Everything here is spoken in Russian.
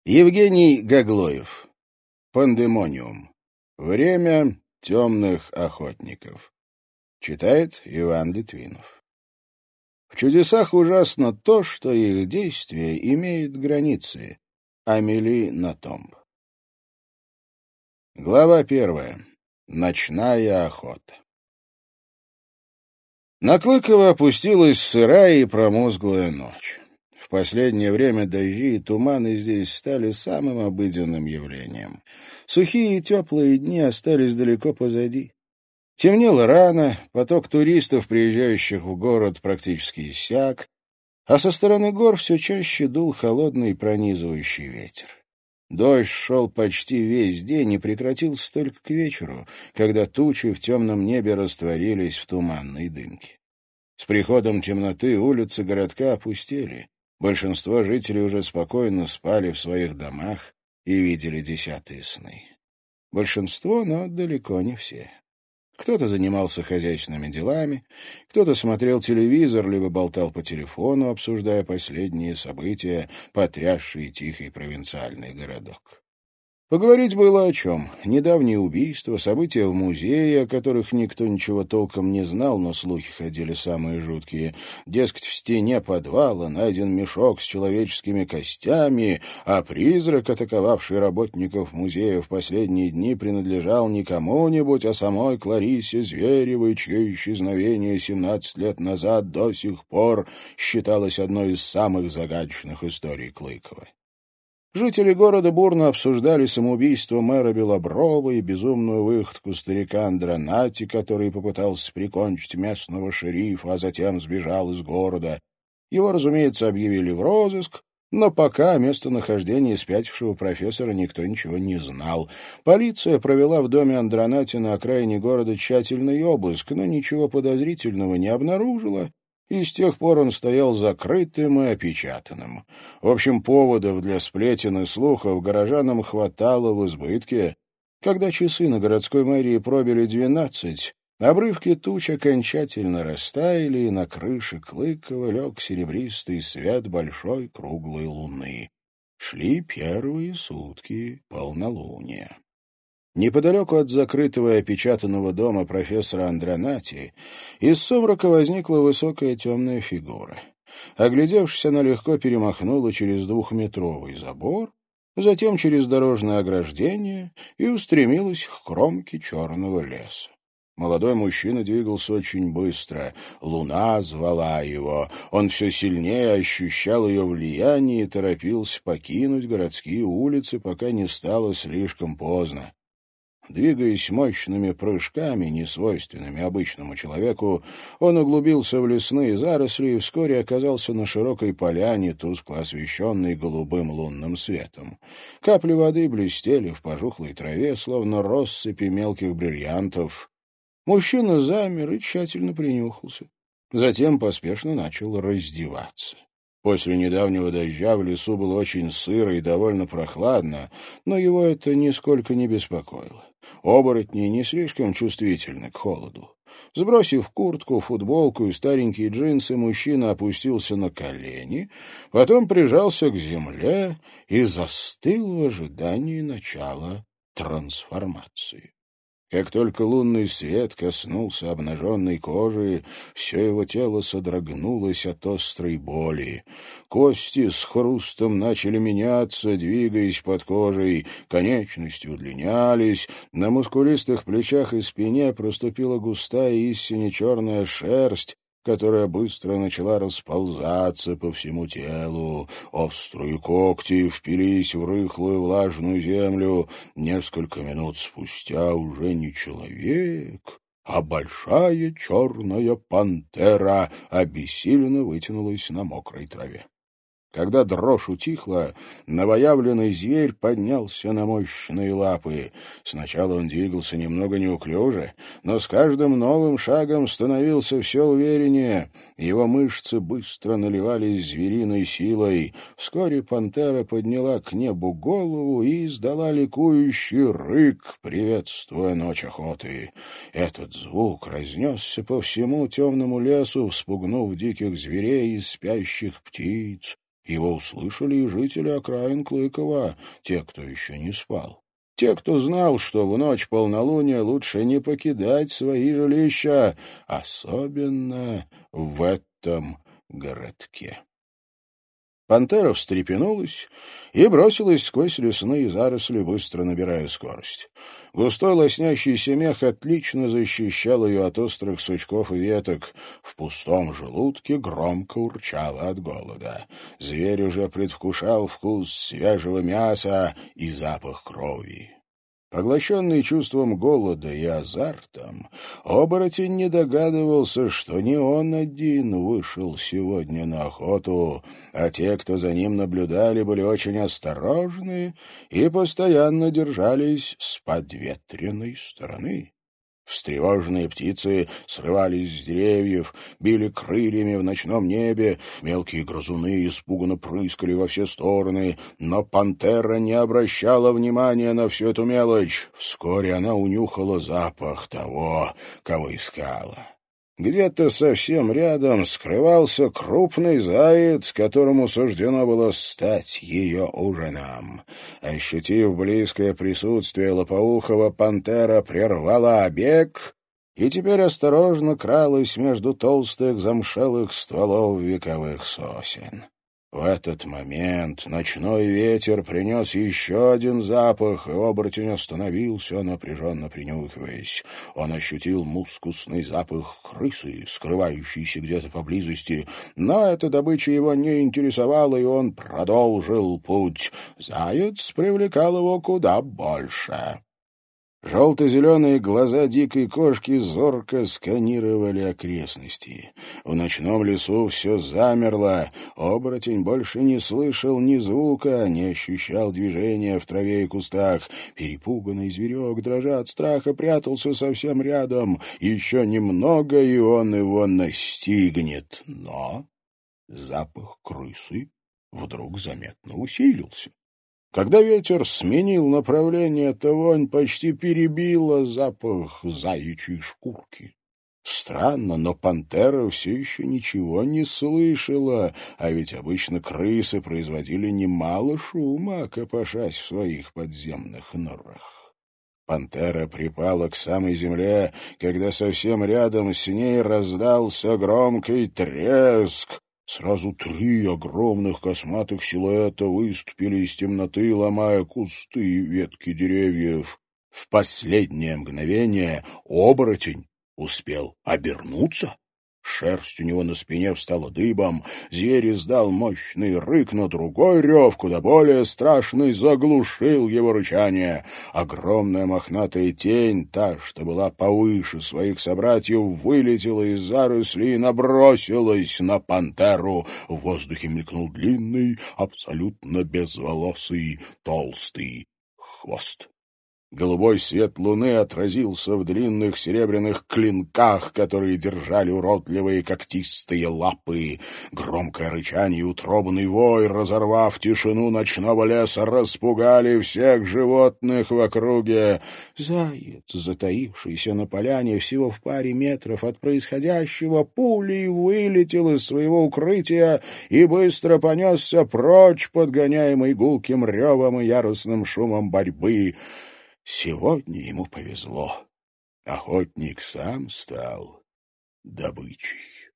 Евгений Гаглоев. Пандемониум. Время темных охотников. Читает Иван Литвинов. В чудесах ужасно то, что их действие имеет границы. Амели Натомб. Глава 1. Ночная охота. На Клыково опустилась сырая и промозглая ночь. В последнее время дожди и туманы здесь стали самым обыденным явлением. Сухие и теплые дни остались далеко позади. Темнело рано, поток туристов, приезжающих в город, практически иссяк, а со стороны гор все чаще дул холодный пронизывающий ветер. Дождь шел почти весь день и прекратился только к вечеру, когда тучи в темном небе растворились в туманной дымке. С приходом темноты улицы городка опустели. Большинство жителей уже спокойно спали в своих домах и видели десятые сны. Большинство, но далеко не все. Кто-то занимался хозяйственными делами, кто-то смотрел телевизор, либо болтал по телефону, обсуждая последние события, потрясшие тихий провинциальный городок. Поговорить было о чем. Недавние убийства, события в музее, о которых никто ничего толком не знал, но слухи ходили самые жуткие. Дескать, в стене подвала найден мешок с человеческими костями, а призрак, атаковавший работников музея в последние дни, принадлежал не кому-нибудь, а самой Кларисе Зверевой, чье исчезновение 17 лет назад до сих пор считалось одной из самых загадочных историй Клыкова. Жители города бурно обсуждали самоубийство мэра Белоброва и безумную выходку старика Андронати, который попытался прикончить местного шерифа, а затем сбежал из города. Его, разумеется, объявили в розыск, но пока о местонахождении спятившего профессора никто ничего не знал. Полиция провела в доме Андронати на окраине города тщательный обыск, но ничего подозрительного не обнаружила, и с тех пор он стоял закрытым и опечатанным. В общем, поводов для сплетен и слухов горожанам хватало в избытке. Когда часы на городской мэрии пробили 12, обрывки туч окончательно растаяли, и на крыше Клыкова лег серебристый свет большой круглой луны. Шли первые сутки полнолуния. Неподалеку от закрытого и опечатанного дома профессора Андронати из сумрака возникла высокая темная фигура. Оглядевшись, она легко перемахнула через 2-метровый забор, затем через дорожное ограждение и устремилась к кромке черного леса. Молодой мужчина двигался очень быстро. Луна звала его. Он все сильнее ощущал ее влияние и торопился покинуть городские улицы, пока не стало слишком поздно. Двигаясь мощными прыжками, несвойственными обычному человеку, он углубился в лесные заросли и вскоре оказался на широкой поляне, тускло освещенной голубым лунным светом. Капли воды блестели в пожухлой траве, словно россыпи мелких бриллиантов. Мужчина замер и тщательно принюхался. Затем поспешно начал раздеваться. После недавнего дождя в лесу было очень сыро и довольно прохладно, но его это нисколько не беспокоило. Оборотни не слишком чувствительны к холоду. Сбросив куртку, футболку и старенькие джинсы, мужчина опустился на колени, потом прижался к земле и застыл в ожидании начала трансформации. Как только лунный свет коснулся обнаженной кожи, все его тело содрогнулось от острой боли. Кости с хрустом начали меняться, двигаясь под кожей, конечности удлинялись, на мускулистых плечах и спине проступила густая истинно черная шерсть, которая быстро начала расползаться по всему телу. Острые когти впились в рыхлую влажную землю. Несколько минут спустя уже не человек, а большая черная пантера обессиленно вытянулась на мокрой траве. Когда дрожь утихла, новоявленный зверь поднялся на мощные лапы. Сначала он двигался немного неуклюже, но с каждым новым шагом становился все увереннее. Его мышцы быстро наливались звериной силой. Вскоре пантера подняла к небу голову и издала ликующий рык, приветствуя ночь охоты. Этот звук разнесся по всему темному лесу, вспугнув диких зверей и спящих птиц. Его услышали и жители окраин Клыкова, те, кто еще не спал. Те, кто знал, что в ночь полнолуния лучше не покидать свои жилища, особенно в этом городке. Пантера встрепенулась и бросилась сквозь лесные заросли, быстро набирая скорость. Густой лоснящийся мех отлично защищал ее от острых сучков и веток. В пустом желудке громко урчало от голода. Зверь уже предвкушал вкус свежего мяса и запах крови. Поглощенный чувством голода и азартом, оборотень не догадывался, что не он один вышел сегодня на охоту, а те, кто за ним наблюдали, были очень осторожны и постоянно держались с подветренной стороны. Встревоженные птицы срывались с деревьев, били крыльями в ночном небе, мелкие грызуны испуганно прыскали во все стороны, но пантера не обращала внимания на всю эту мелочь. Вскоре она унюхала запах того, кого искала. Где-то совсем рядом скрывался крупный заяц, которому суждено было стать ее ужином. Ощутив близкое присутствие лопоухого, пантера прервала бег и теперь осторожно кралась между толстых замшелых стволов вековых сосен. В этот момент ночной ветер принес еще один запах, и оборотень остановился, напряженно принюхиваясь. Он ощутил мускусный запах крысы, скрывающейся где-то поблизости, но эта добыча его не интересовала, и он продолжил путь. Заяц привлекал его куда больше. Желто-зеленые глаза дикой кошки зорко сканировали окрестности. В ночном лесу все замерло. Оборотень больше не слышал ни звука, не ощущал движения в траве и кустах. Перепуганный зверек, дрожа от страха, прятался совсем рядом. Еще немного, и он его настигнет. Но запах крысы вдруг заметно усилился. Когда ветер сменил направление, то вонь почти перебила запах заячьей шкурки. Странно, но пантера все еще ничего не слышала, а ведь обычно крысы производили немало шума, копошась в своих подземных норах. Пантера припала к самой земле, когда совсем рядом с ней раздался громкий треск. Сразу 3 огромных косматых силуэта выступили из темноты, ломая кусты и ветки деревьев. В последнее мгновение оборотень успел обернуться. Шерсть у него на спине встала дыбом, зверь издал мощный рык, но другой рев, куда более страшный, заглушил его рычание. Огромная мохнатая тень, та, что была повыше своих собратьев, вылетела из зарослей и набросилась на пантеру. В воздухе мелькнул длинный, абсолютно безволосый, толстый хвост. Голубой свет луны отразился в длинных серебряных клинках, которые держали уродливые когтистые лапы. Громкое рычание и утробный вой, разорвав тишину ночного леса, распугали всех животных в округе. Заяц, затаившийся на поляне всего в паре метров от происходящего, пулей вылетел из своего укрытия и быстро понесся прочь, подгоняемый гулким ревом и яростным шумом борьбы. Сегодня ему повезло. Охотник сам стал добычей.